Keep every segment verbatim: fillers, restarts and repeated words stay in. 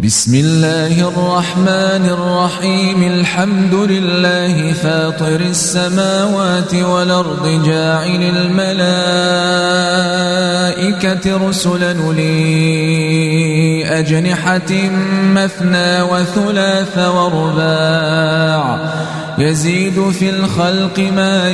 بسم الله الرحمن الرحيم الحمد لله فاطر السماوات والأرض جاعل الملائكة رسلا أولي أجنحة مثنى وثلاث ورباع يزيد في الخلق ما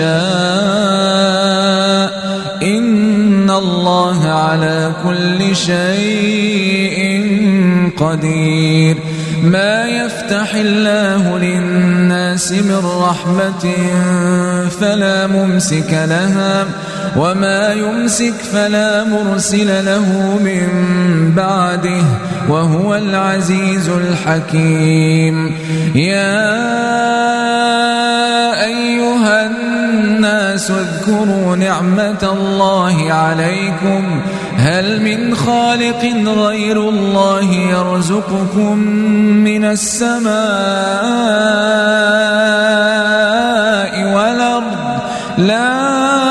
يشاء إن الله على كل شيء قدير. ما يفتح الله للناس من رحمة فلا ممسك لها وما يمسك فلا مرسل له من بعده وهو العزيز الحكيم. يا أيها الناس اذكروا نعمة الله عليكم هل من خالق غير الله يرزقكم من السماء والأرض لا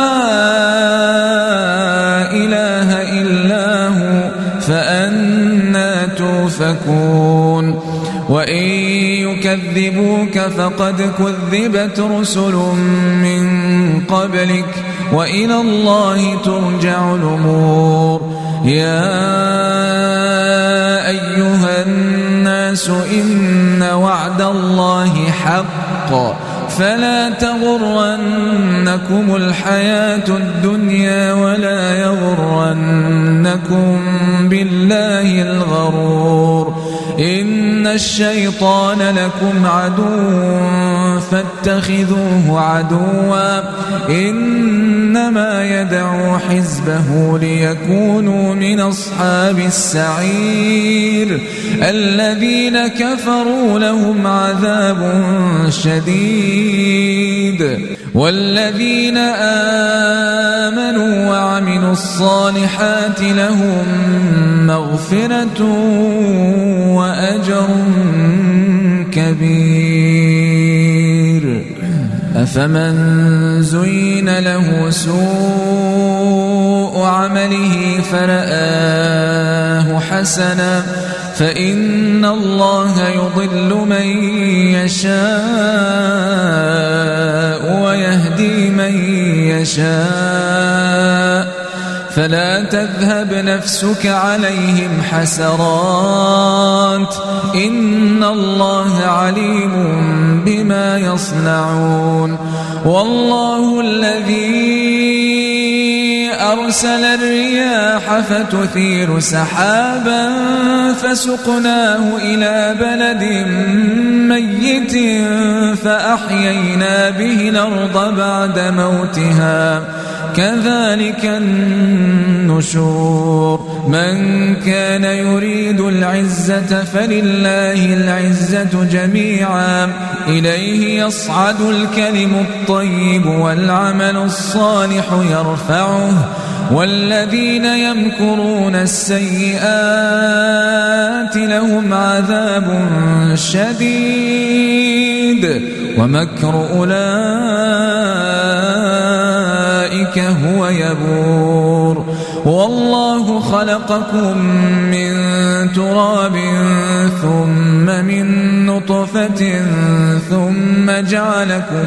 إله إلا هو فأنى تؤفكون. وإن يكذبوك فقد كذبت رسل من قبلك وإلى الله ترجع الأمور. يا أيها الناس إن وعد الله حق فلا تغرنكم الحياة الدنيا ولا يغرنكم بالله الغرور. إن الشيطان لكم عدو فاتخذوه عدوا إنما يدعو حزبه ليكونوا من أصحاب السعير. الذين كفروا لهم عذاب شديد والذين آمنوا وعملوا الصالحات لهم مغفرة وأجر كبير. أفمن زين له سوء عمله فرآه حسنا فإن الله يضل من يشاء ويهدي من يشاء فلا تذهب نفسك عليهم حسرات إن الله عليم بما يصنعون. والله الذي أرسل الرياح فتثير سحابا فسقناه إلى بلد ميت فأحيينا به الأرض بعد موتها كذلك النشور. من كان يريد العزة فلله العزة جميعا إليه يصعد الكلم الطيب والعمل الصالح يرفعه والذين يمكرون السيئات لهم عذاب شديد ومكر أولئك هو يبور. والله خلقكم من تراب ثم من نطفة ثم جعلكم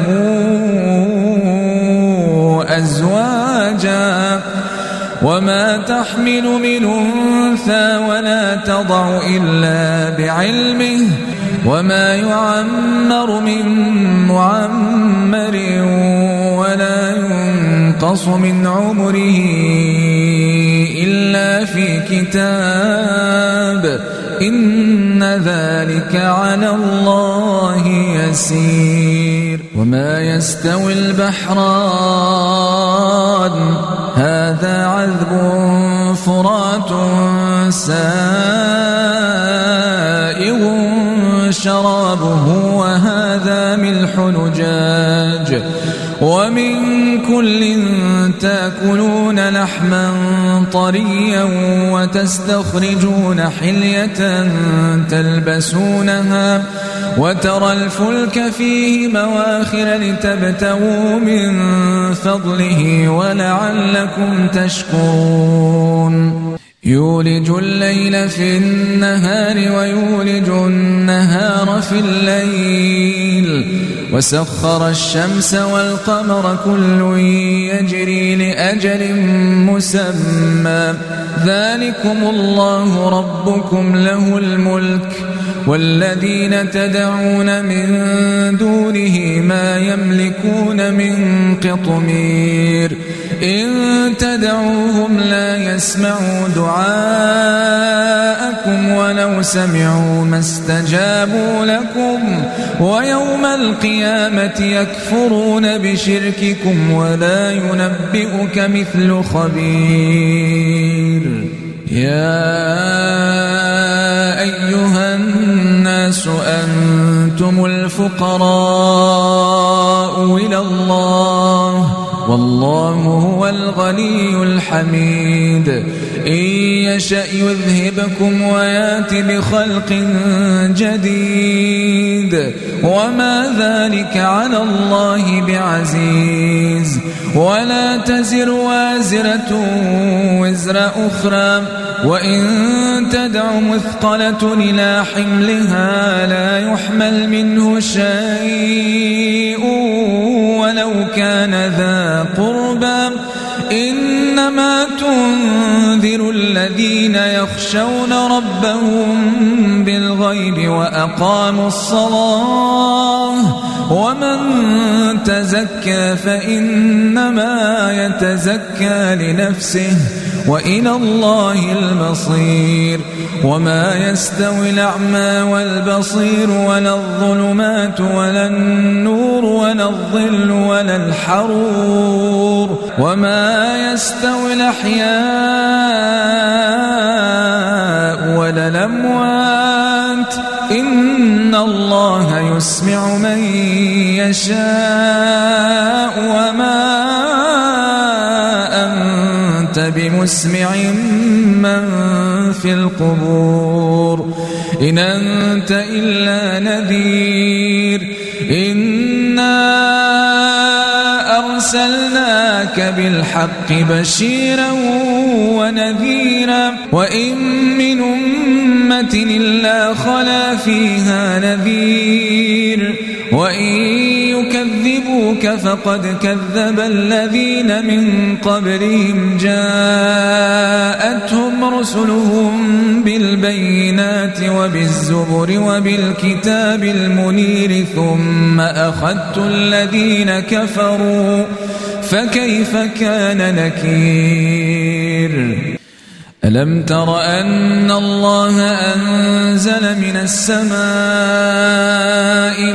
أزواجا وما تحمل من أنثى ولا تضع إلا بعلمه وما يعمر من معمر ولا ينقص من عمره إلا في كتاب إن ذلك على الله يسير. وما يستوي البحران هذا عذب فرات سائغ شرابه وهذا ملح نجاج ومن كل تأكلون لحما طريا وتستخرجون حلية تلبسونها وترى الفلك فيه مواخر لتبتغوا من فضله ولعلكم تشكرون. يولج الليل في النهار ويولج النهار في الليل وسخر الشمس والقمر كل يجري لأجل مسمى ذلكم الله ربكم له الملك والذين تدعون من دونه ما يملكون من قطمير إن تدعوهم لا يسمعوا دعاءكم ولو سمعوا ما استجابوا لكم ويوم القيامة يكفرون بشرككم ولا ينبئك مثل خبير يا أيها الناس أنتم الفقراء إلى الله والله هو الغني الحميد إن يشأ يذهبكم ويات بخلق جديد وما ذلك على الله بعزيز ولا تزر وازرة وزر أخرى وإن تدع مثقلة إلى حملها لا يحمل منه شيء ولو كان ذا قربى إنما تنذر الذين يخشون ربهم بالغيب وأقاموا الصلاة ومن تزكى فإنما يتزكى لنفسه وإلى الله المصير وما يستوي الأعمى والبصير ولا الظلمات ولا النور ولا الظل ولا الحرور وما يستوي الأحياء ولا الأموات إن الله يسمع من يشاء وما أنت بمسمع من في القبور إن أنت إلا نذير إنا أرسلناك بالحق بشيرا ونذيرا وإن من أمة إلا خلا فيها نذير وإن يكذبوك فقد كذب الذين من قبلهم جاءتهم رسلهم بالبينات وبالزبر وبالكتاب المنير ثم أخذت الذين كفروا فكيف كان نكير ألم تر أن الله أنزل من السماء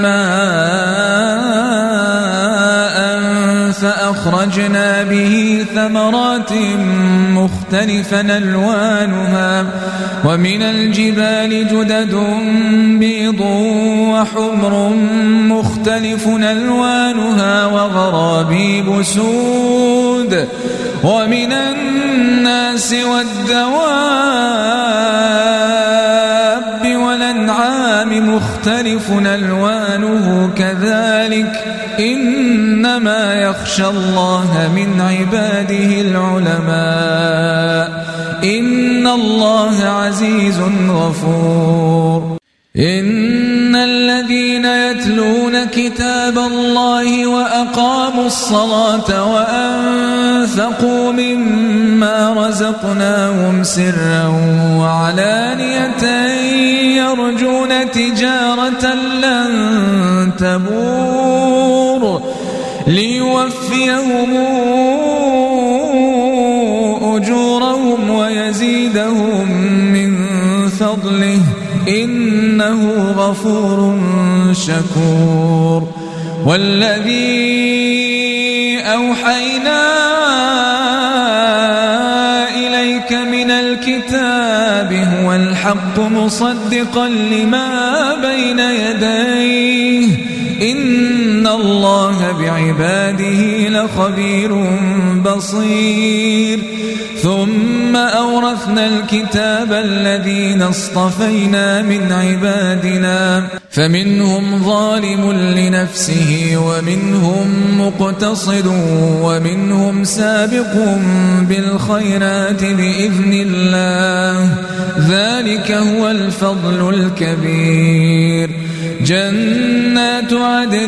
ماء فأخرجنا به ثمرات مختلفا ألوانها ومن الجبال جدد بيض وحمر مختلف ألوانها وغرابيب سود ومن الناس والدواب والأنعام مختلف ألوانه كذلك إنما يخشى الله من عباده العلماء إن الله عزيز غفور إن الذين يتلون كتاب الله وأقاموا الصلاة وأنفقوا مما رزقناهم سرا وعلانية يرجون تجارة لن تبور ليوفيهم أجورهم ويزيدهم من فضله إنه غفور شكور والذي أوحينا إليك من الكتاب هو الحق مصدقا لما بين يديه إن الله بعباده لخبير بصير ثم أورثنا الكتاب الذين اصطفينا من عبادنا فمنهم ظالم لنفسه ومنهم مقتصد ومنهم سابق بالخيرات بإذن الله ذلك هو الفضل الكبير جنات عدن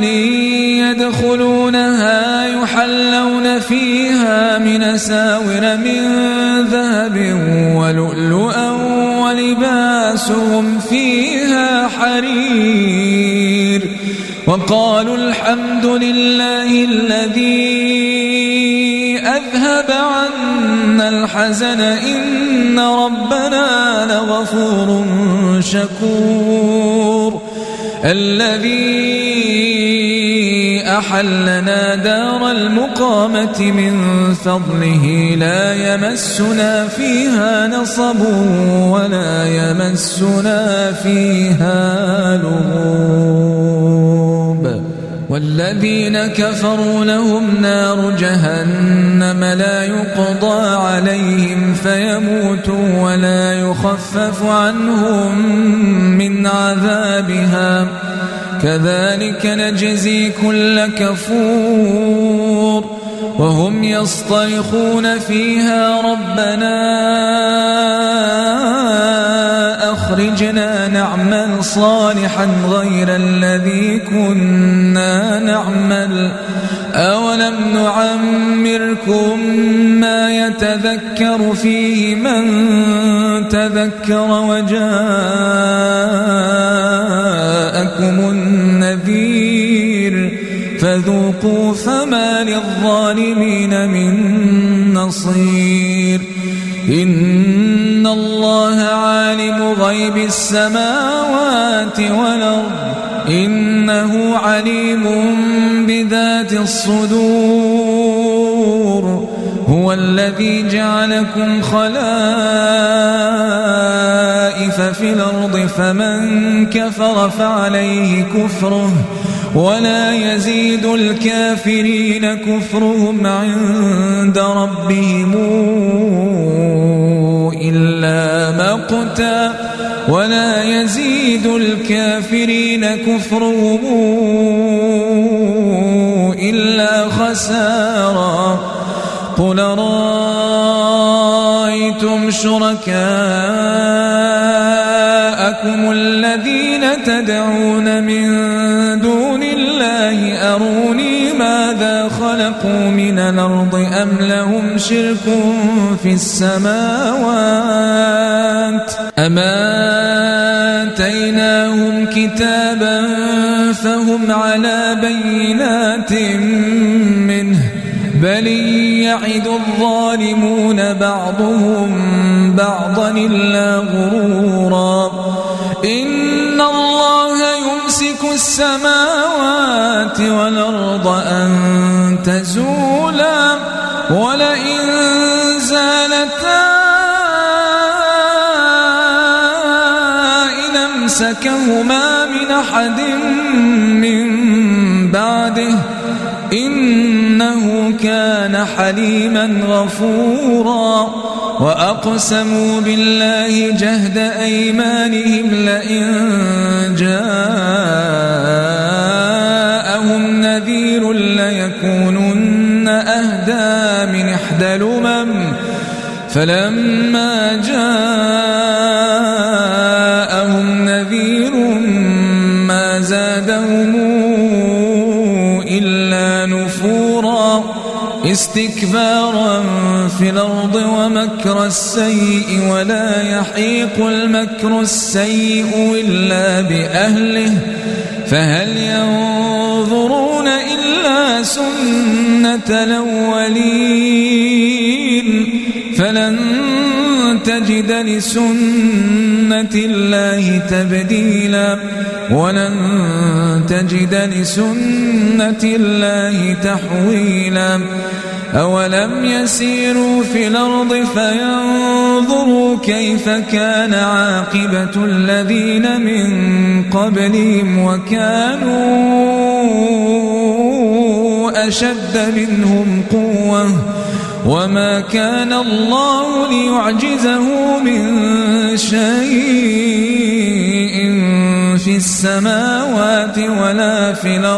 يدخلونها يحلون فيها من أساور من ذهب ولؤلؤا ولباسهم فيها حرير وقالوا الحمد لله الذي أذهب عنا الحزن إن ربنا لغفور شكور الذي أحلنا دار المقامة من فضله لا يمسنا فيها نصب ولا يمسنا فيها لغوب والذين كفروا لهم نار جهنم لا يقضى عليهم فيموتوا ولا يخفف عنهم من عذابها كذلك نجزي كل كفور وهم يصطرخون فيها ربنا أخرجنا نعمل صالحا غير الذي كنا نعمل أولم نعمركم ما يتذكر فيه من تذكر وجاءكم النذير فذوقوا فما للظالمين من نصير إن الله عالم غيب السماوات والأرض إنه عليم بذات الصدور هو الذي جعلكم خلائف في الأرض فمن كفر فعليه كفره ولا يزيد الكافرين كفرهم عند ربهم إلا مقتا ولا يزيد الكافرين كفرهم إلا خسارا قل رأيتم شركاءكم الذين تدعون من دون الله أروني ماذا خلقوا من الأرض أم لهم شرك في السماوات أم آتيناهم كتابا فهم على بينات منه بل يعد الظالمون بعضهم بعضا إلا غرورا إن الله يمسك السماوات والأرض أن تزولا ولئن زالتا إن أمسكهما من أحد من بعده إنه كان حليما غفورا وأقسموا بالله جهد أيمانهم لئن جاءهم نذير ليكونن أهدى من إحدى الأمم فلما جاءهم نذير ما زادهم إلا نفورا استكبارا في الأرض ومكر السيء ولا يحيق المكر السيء إلا بأهله فهل ينظرون إلا سنة الأولين فلن تجد لسنة الله تبديلا ولن تجد لسنة الله تحويلا أولم يسيروا في الأرض فينظروا كيف كان عاقبة الذين من قبلهم وكانوا أشد منهم قوة وما كان الله ليعجزه من شيء في السماوات ولا في الأرض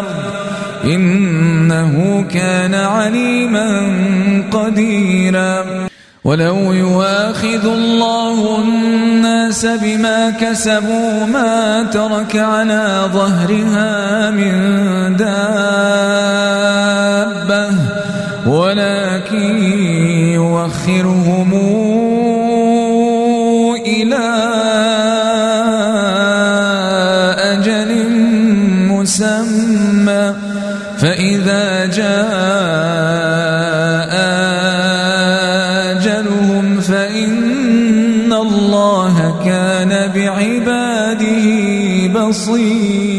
إنه كان عليما قديرا ولو يواخذ الله الناس بما كسبوا ما ترك على ظهرها من دابة ولكن يؤخرهم إلى أجل مسمى فإذا جاء أجلهم فإن الله كان بعباده بصيرا.